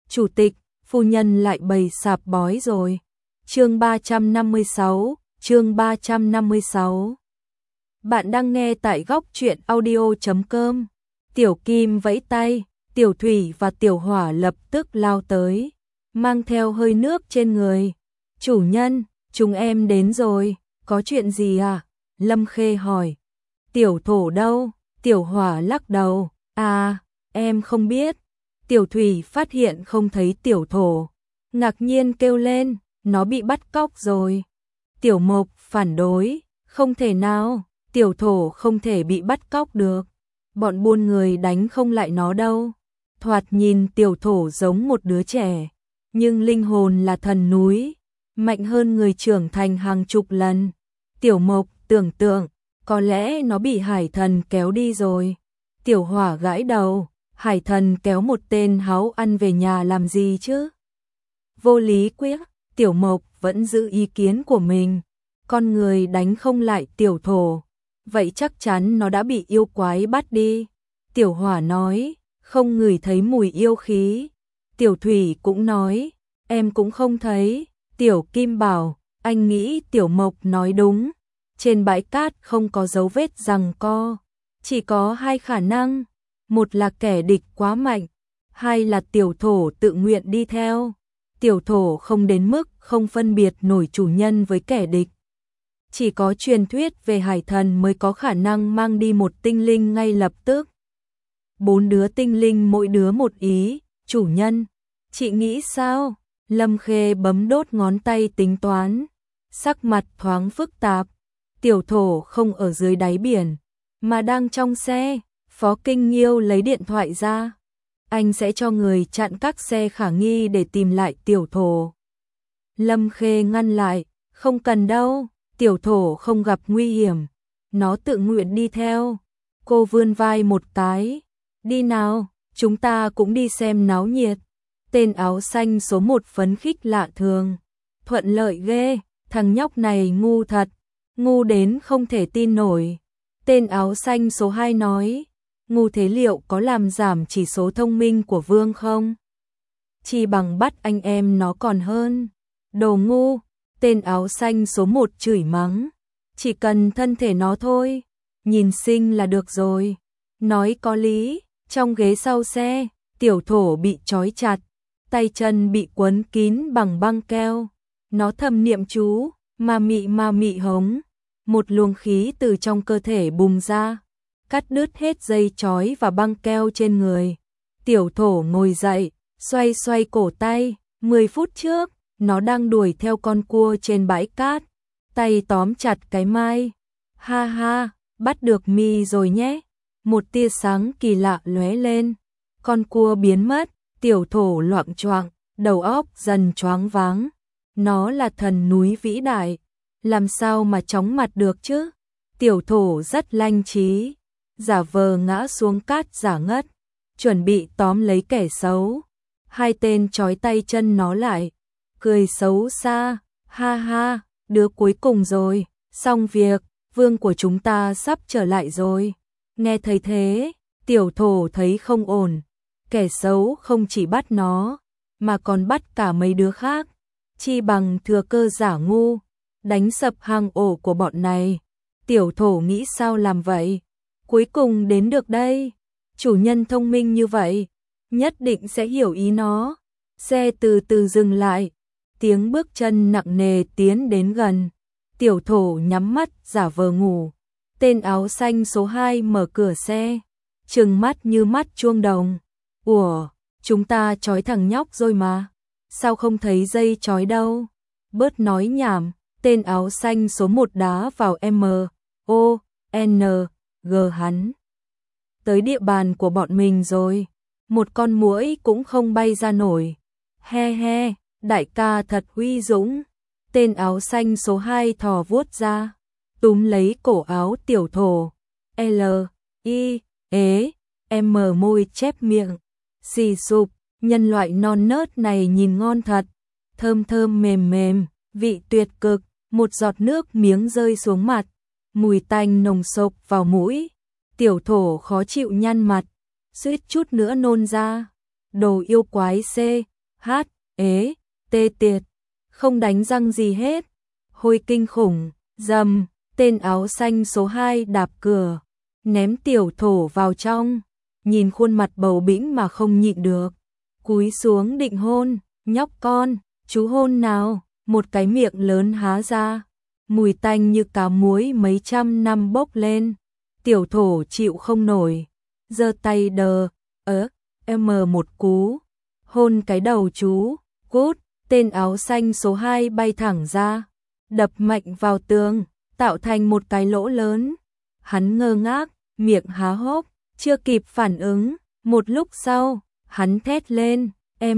chủ tịch, phu nhân lại bày sạp bói rồi. Chương 356, chương 356. Bạn đang nghe tại góc truyện audio.com. Tiểu Kim vẫy tay, Tiểu Thủy và Tiểu Hỏa lập tức lao tới, mang theo hơi nước trên người. Chủ nhân, chúng em đến rồi, có chuyện gì à? Lâm Khê hỏi. Tiểu Thổ đâu? Tiểu Hỏa lắc đầu, à, em không biết. Tiểu Thủy phát hiện không thấy Tiểu Thổ, ngạc nhiên kêu lên, nó bị bắt cóc rồi. Tiểu Mộc phản đối, không thể nào, Tiểu Thổ không thể bị bắt cóc được. Bọn buôn người đánh không lại nó đâu. Thoạt nhìn Tiểu Thổ giống một đứa trẻ, nhưng linh hồn là thần núi, mạnh hơn người trưởng thành hàng chục lần. Tiểu Mộc tưởng tượng, có lẽ nó bị hải thần kéo đi rồi. Tiểu Hỏa gãi đầu, hải thần kéo một tên háu ăn về nhà làm gì chứ? Vô lý quyết, Tiểu Mộc vẫn giữ ý kiến của mình. Con người đánh không lại Tiểu Thổ, vậy chắc chắn nó đã bị yêu quái bắt đi. Tiểu Hỏa nói, không ngửi thấy mùi yêu khí. Tiểu Thủy cũng nói, em cũng không thấy. Tiểu Kim bảo, anh nghĩ Tiểu Mộc nói đúng. Trên bãi cát không có dấu vết giằng co, chỉ có hai khả năng. Một là kẻ địch quá mạnh, hai là Tiểu Thổ tự nguyện đi theo. Tiểu Thổ không đến mức không phân biệt nổi chủ nhân với kẻ địch. Chỉ có truyền thuyết về hải thần mới có khả năng mang đi một tinh linh ngay lập tức. 4 đứa tinh linh mỗi đứa một ý, chủ nhân, chị nghĩ sao? Lâm Khê bấm đốt ngón tay tính toán, sắc mặt thoáng phức tạp. Tiểu Thổ không ở dưới đáy biển, mà đang trong xe. Phó Kinh Nghiêu lấy điện thoại ra. Anh sẽ cho người chặn các xe khả nghi để tìm lại Tiểu Thổ. Lâm Khê ngăn lại, không cần đâu, Tiểu Thổ không gặp nguy hiểm, nó tự nguyện đi theo. Cô vươn vai một cái, đi nào, chúng ta cũng đi xem náo nhiệt. Tên áo xanh số 1 phấn khích lạ thường, thuận lợi ghê, thằng nhóc này ngu thật, ngu đến không thể tin nổi. Tên áo xanh số 2 nói, ngu thế liệu có làm giảm chỉ số thông minh của Vương không? Chỉ bằng bắt anh em nó còn hơn. Đồ ngu, tên áo xanh số 1 chửi mắng, chỉ cần thân thể nó thôi, nhìn xinh là được rồi. Nói có lý, trong ghế sau xe, Tiểu Thổ bị trói chặt, tay chân bị quấn kín bằng băng keo. Nó thầm niệm chú, ma mị hống. Một luồng khí từ trong cơ thể bùng ra, cắt đứt hết dây trói và băng keo trên người. Tiểu Thổ ngồi dậy, xoay xoay cổ tay. 10 phút trước, nó đang đuổi theo con cua trên bãi cát, tay tóm chặt cái mai. Ha ha, bắt được mi rồi nhé. Một tia sáng kỳ lạ lóe lên, con cua biến mất. Tiểu Thổ loạng choạng, đầu óc dần choáng váng. Nó là thần núi vĩ đại, làm sao mà chóng mặt được chứ? Tiểu Thổ rất lanh trí, giả vờ ngã xuống cát giả ngất, chuẩn bị tóm lấy kẻ xấu. Hai tên trói tay chân nó lại, cười xấu xa, ha ha, đứa cuối cùng rồi, xong việc, vương của chúng ta sắp trở lại rồi. Nghe thấy thế, Tiểu Thổ thấy không ổn, kẻ xấu không chỉ bắt nó, mà còn bắt cả mấy đứa khác, chi bằng thừa cơ giả ngu, đánh sập hang ổ của bọn này. Tiểu Thổ nghĩ sao làm vậy? Cuối cùng đến được đây, chủ nhân thông minh như vậy, nhất định sẽ hiểu ý nó. Xe từ từ dừng lại, tiếng bước chân nặng nề tiến đến gần. Tiểu Thổ nhắm mắt giả vờ ngủ. Tên áo xanh số 2 mở cửa xe, trừng mắt như mắt chuông đồng. Ủa, chúng ta trói thằng nhóc rồi mà, sao không thấy dây trói đâu? Bớt nói nhảm. Tên áo xanh số 1 đá vào M.O.N.G hắn. Tới địa bàn của bọn mình rồi, một con muỗi cũng không bay ra nổi. He he, đại ca thật huy dũng. Tên áo xanh số 2 thò vuốt ra, túm lấy cổ áo Tiểu Thổ. L.I.E.M môi chép miệng, xì sụp, nhân loại non nớt này nhìn ngon thật, thơm thơm mềm mềm, vị tuyệt cực. Một giọt nước miếng rơi xuống mặt, mùi tanh nồng sộc vào mũi. Tiểu Thổ khó chịu nhăn mặt, suýt chút nữa nôn ra. Đồ yêu quái C, Hát, ế, tê tiệt, không đánh răng gì hết. Hôi kinh khủng, dầm, tên áo xanh số 2 đạp cửa, ném tiểu thổ vào trong, nhìn khuôn mặt bầu bĩnh mà không nhịn được. Cúi xuống định hôn, nhóc con, chú hôn nào, một cái miệng lớn há ra, mùi tanh như cá muối mấy trăm năm bốc lên. Tiểu thổ chịu không nổi, giơ tay đờ, một cú, hôn cái đầu chú, cút, tên áo xanh số 2 bay thẳng ra, đập mạnh vào tường, tạo thành một cái lỗ lớn. Hắn ngơ ngác, miệng há hốc, chưa kịp phản ứng, một lúc sau, hắn thét lên,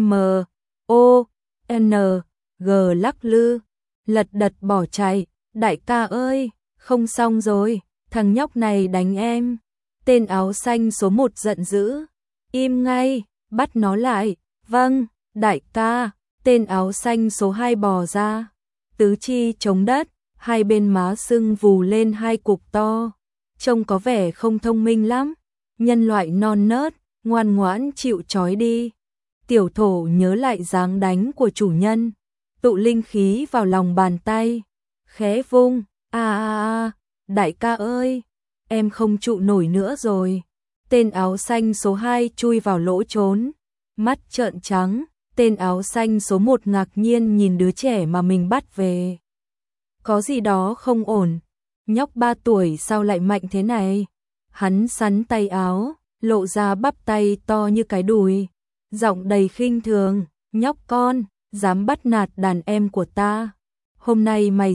M-O-N-G lắc lư, lật đật bỏ chạy, đại ca ơi, không xong rồi, thằng nhóc này đánh em. Tên áo xanh số 1 giận dữ, im ngay, bắt nó lại, vâng, đại ca. Tên áo xanh số 2 bò ra, tứ chi chống đất, hai bên má sưng vù lên hai cục to, trông có vẻ không thông minh lắm, nhân loại non nớt, ngoan ngoãn chịu trói đi. Tiểu thổ nhớ lại dáng đánh của chủ nhân, tụ linh khí vào lòng bàn tay, khẽ vung, đại ca ơi, em không trụ nổi nữa rồi. Tên áo xanh số 2 chui vào lỗ trốn, mắt trợn trắng. Tên áo xanh số 1 ngạc nhiên nhìn đứa trẻ mà mình bắt về. Có gì đó không ổn, nhóc 3 tuổi sao lại mạnh thế này? Hắn sắn tay áo, lộ ra bắp tay to như cái đùi, giọng đầy khinh thường, nhóc con, dám bắt nạt đàn em của ta. Hôm nay mày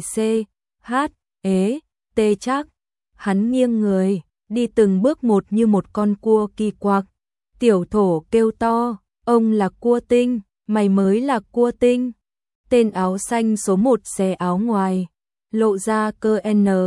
tê chắc. Hắn nghiêng người, đi từng bước một như một con cua kỳ quặc. Tiểu thổ kêu to, ông là cua tinh, mày mới là cua tinh. Tên áo xanh số 1 xé áo ngoài, lộ ra cơ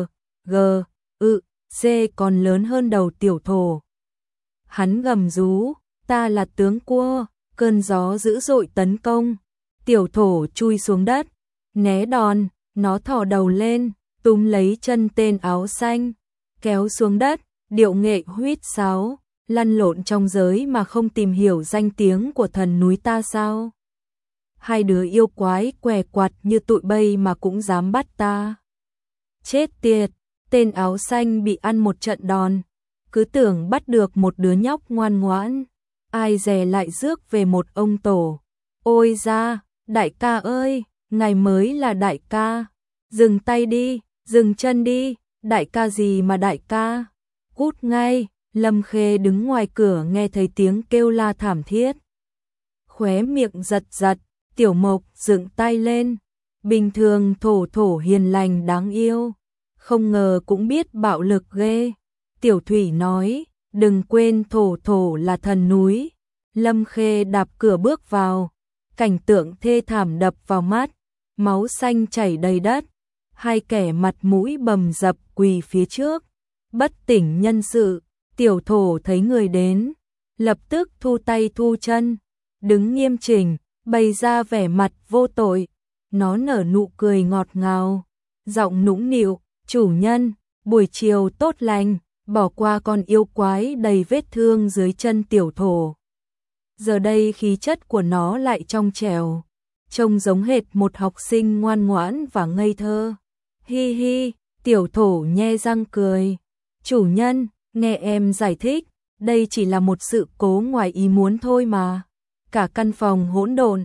C còn lớn hơn đầu tiểu thổ. Hắn gầm rú, ta là tướng cua, cơn gió dữ dội tấn công. Tiểu thổ chui xuống đất, né đòn, nó thò đầu lên, túm lấy chân tên áo xanh, kéo xuống đất, điệu nghệ huýt sáo, lăn lộn trong giới mà không tìm hiểu danh tiếng của thần núi ta sao? Hai đứa yêu quái què quặt như tụi bây mà cũng dám bắt ta. Chết tiệt, tên áo xanh bị ăn một trận đòn, cứ tưởng bắt được một đứa nhóc ngoan ngoãn, ai dè lại rước về một ông tổ. Ôi da, đại ca ơi, ngài mới là đại ca, dừng tay đi, dừng chân đi, đại ca gì mà đại ca, cút ngay. Lâm Khê đứng ngoài cửa nghe thấy tiếng kêu la thảm thiết, khóe miệng giật giật. Tiểu Mộc dựng tay lên, bình thường thổ hiền lành đáng yêu, không ngờ cũng biết bạo lực ghê. Tiểu Thủy nói, đừng quên thổ là thần núi. Lâm Khê đạp cửa bước vào, cảnh tượng thê thảm đập vào mắt, máu xanh chảy đầy đất, hai kẻ mặt mũi bầm dập quỳ phía trước, bất tỉnh nhân sự. Tiểu thổ thấy người đến, lập tức thu tay thu chân, đứng nghiêm chỉnh, bày ra vẻ mặt vô tội. Nó nở nụ cười ngọt ngào, giọng nũng nịu, chủ nhân, buổi chiều tốt lành, bỏ qua con yêu quái đầy vết thương dưới chân tiểu thổ. Giờ đây khí chất của nó lại trong trẻo, trông giống hệt một học sinh ngoan ngoãn và ngây thơ. Hi hi, tiểu thổ nhe răng cười. Chủ nhân, nghe em giải thích, đây chỉ là một sự cố ngoài ý muốn thôi mà. Cả căn phòng hỗn độn,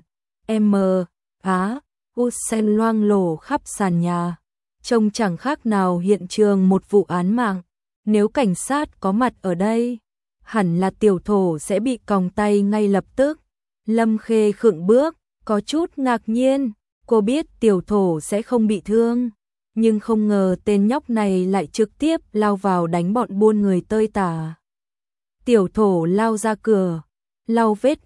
sen loang lổ khắp sàn nhà, trông chẳng khác nào hiện trường một vụ án mạng. Nếu cảnh sát có mặt ở đây, hẳn là tiểu thổ sẽ bị còng tay ngay lập tức. Lâm Khê khựng bước, có chút ngạc nhiên, cô biết tiểu thổ sẽ không bị thương, nhưng không ngờ tên nhóc này lại trực tiếp lao vào đánh bọn buôn người tơi tả. Tiểu thổ lao ra cửa, lau vết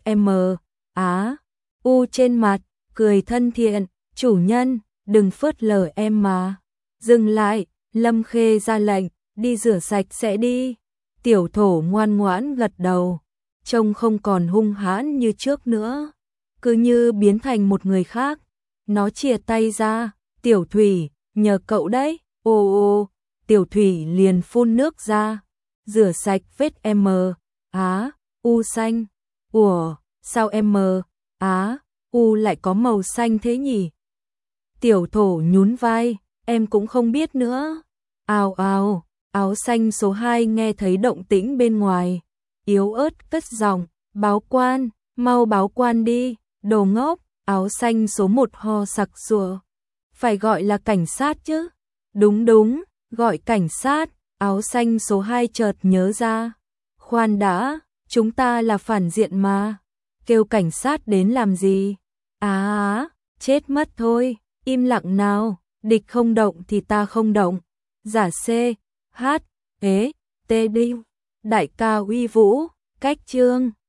trên mặt, cười thân thiện, chủ nhân, đừng phớt lờ em mà. Dừng lại, Lâm Khê ra lệnh, đi rửa sạch sẽ đi. Tiểu thổ ngoan ngoãn gật đầu, trông không còn hung hãn như trước nữa, cứ như biến thành một người khác. Nó chìa tay ra, Tiểu Thủy, nhờ cậu đấy. Tiểu Thủy liền phun nước ra, rửa sạch vết xanh. Ủa, sao U lại có màu xanh thế nhỉ? Tiểu thổ nhún vai, em cũng không biết nữa. Ào ào, áo xanh số 2 nghe thấy động tĩnh bên ngoài, yếu ớt cất giọng, báo quan, mau báo quan đi, đồ ngốc. Áo xanh số 1 ho sặc sụa, phải gọi là cảnh sát chứ. Đúng đúng, gọi cảnh sát. Áo xanh số 2 chợt nhớ ra, khoan đã, chúng ta là phản diện mà, kêu cảnh sát đến làm gì? Chết mất thôi, im lặng nào, địch không động thì ta không động. Giả C, H, Ế, T đi, đại ca uy vũ, cách trương.